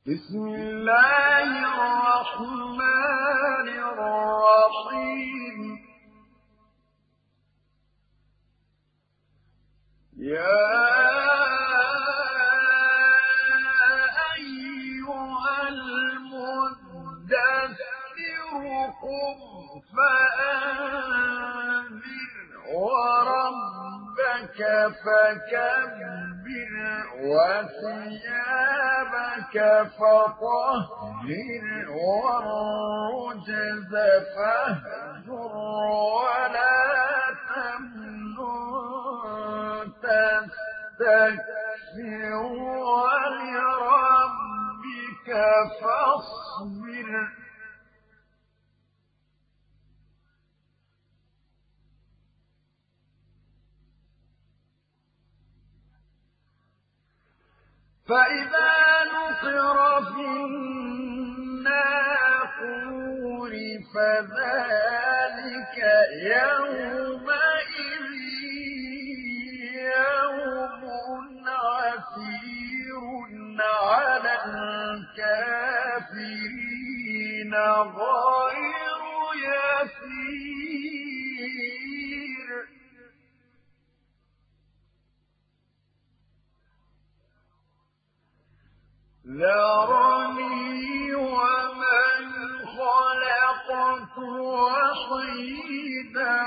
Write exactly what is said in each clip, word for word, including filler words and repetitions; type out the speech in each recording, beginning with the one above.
بسم الله الرحمن الرحيم يا أيها المدثر قم فأنذر وربك فكبر وثيابك فطهر والرجز فاهجر ولا تمنن تستكثر ولربك فاصبر فإذا نقر في الناقور فذلك يومئذ يوم عسير على الكافرين غير يسير ذرني ومن خلقت وحيدا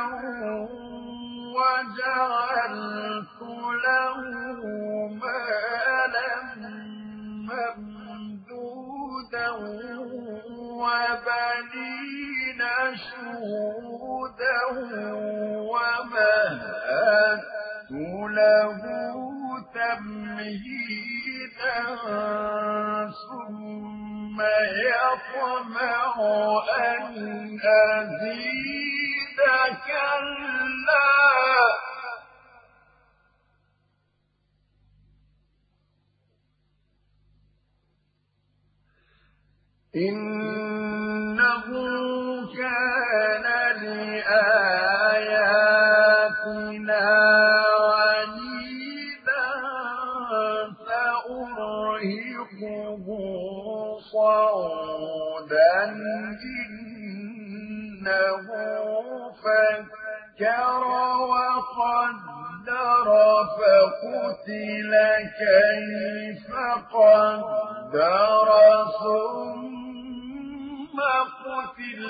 وجعلت له مالا ممدودا وبنين شهودا ومهدت له تمهيدا ثم يطمع أن أزيد كلا إنه كان لآياتنا عنيدا سأرهقه صعودا إنه فكر وقدر فقتل كيف قدر ثم قتل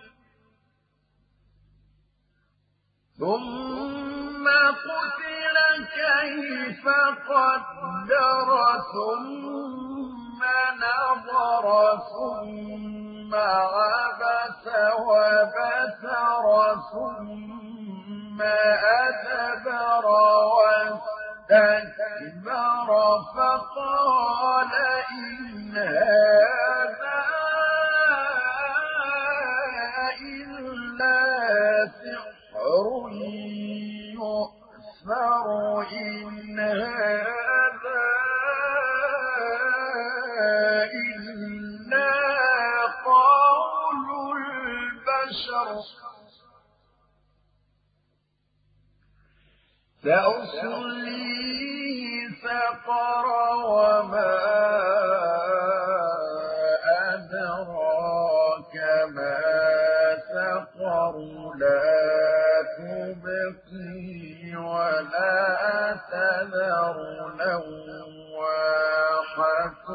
ثم قتل كيف قدر ثم نظر ثم عبس وبسر ثم أدبر واستكبر فقال إن هذا إلا سحر يؤثر إن هذا إلا قول البشر سأصليه سقر وما أدراك ما سقر لا تبقي ولا تذر لواحة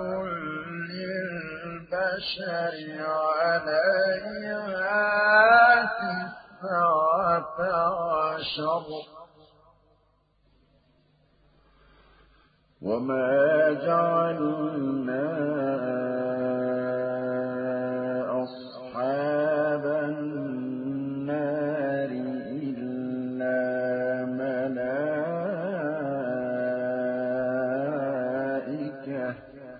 للبشر عليها تسعة عشر وما جعلنا أصحاب النار إلا ملائكة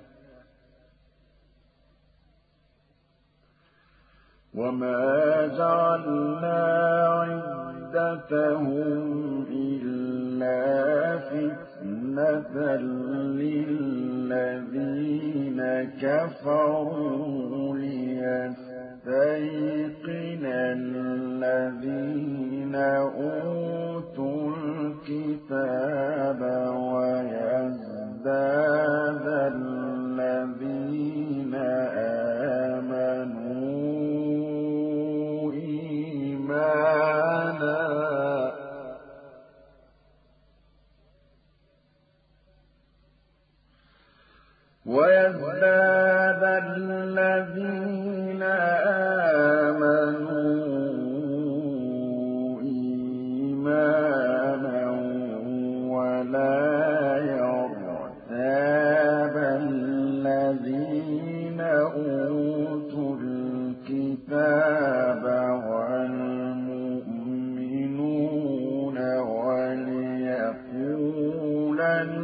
وما جعلنا عدتهم إلا فتنة للذين كفروا ليستيقن الذين أوتوا الكتاب ويزداد الذين ويزداد الذين آمنوا إيمانا ولا يرتاب الذين أوتوا الكتاب والمؤمنون وليقول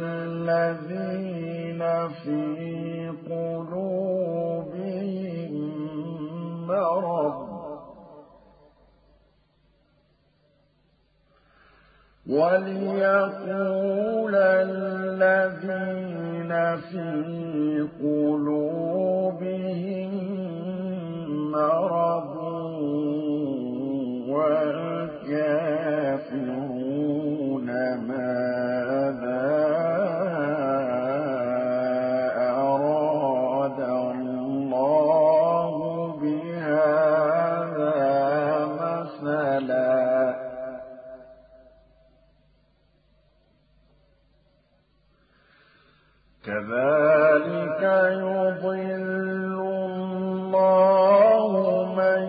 الذين في قلوبهم مرض وليقول الذين في قلوبهم مرض والكافرون ماذا أراد الله بهذا مثلا كذلك يضل الله من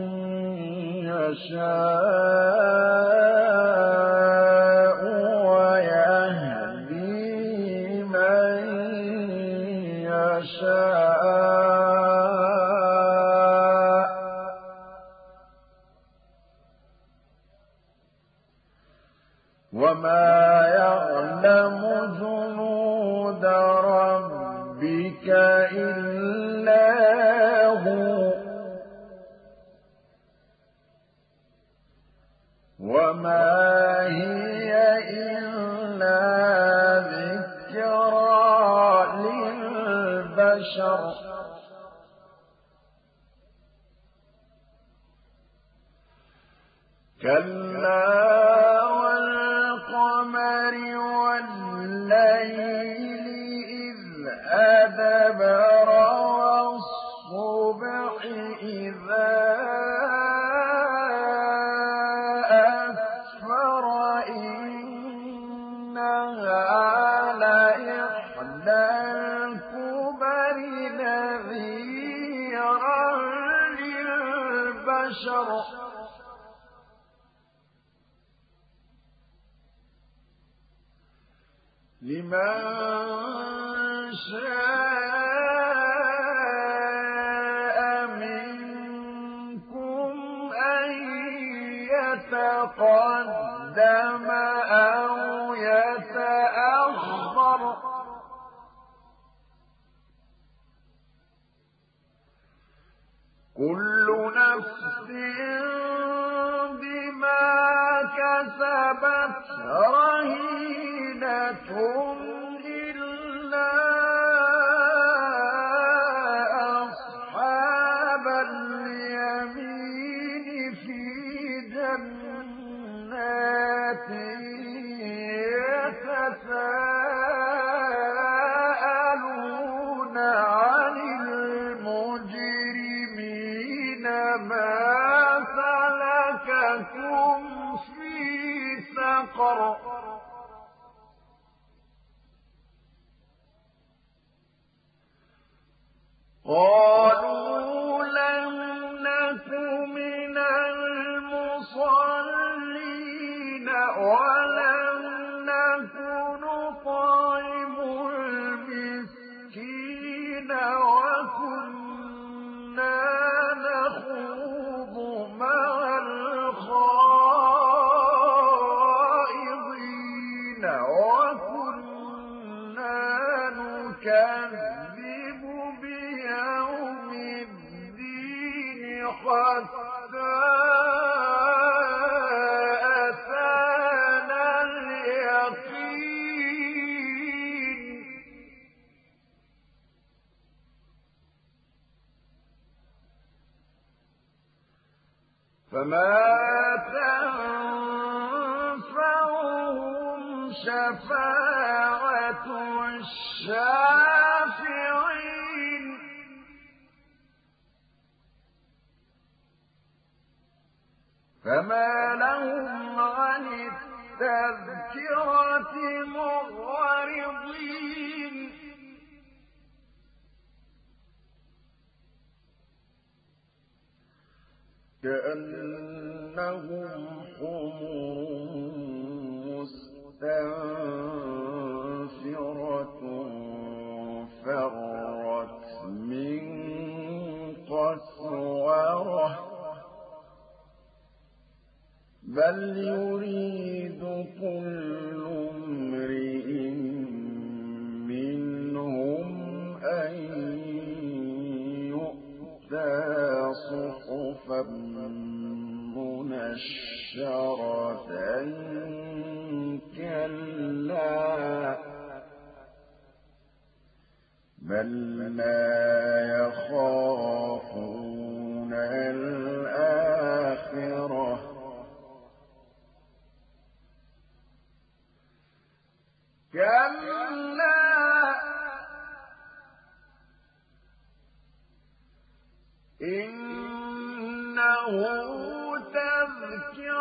يشاء ويهدي من يشاء وما يعلم جنود ربك إلا هو وما هي إلا ذكرى للبشر كلا والقمر والليل إذ أدبر والصبح إذا أسفر إنها لإحدى الكبر نذيرا للبشر لمن شاء منكم أن يتقدم أو يتأخر كل نفس بما كسبت رهينة إلا أصحاب اليمين في جنات يتساءلون عن المجرمين ما سلككم في سقر قالوا لم نك من المصلين ولم نك نطعم المسكين وكنا نخوض مع الخائضين وكنا نكذب بيوم الدين حتى أتانا اليقين فما تنفعهم شفاعة الشافعين فما لهم عن التذكرة معرضين كأنهم حمر مستنفرة فرت من قسورة بل يريد كل امرئ منهم أن يؤتى صحفا منشرة كلا بل لا يخافون الآخرة كلا إنه تذكرة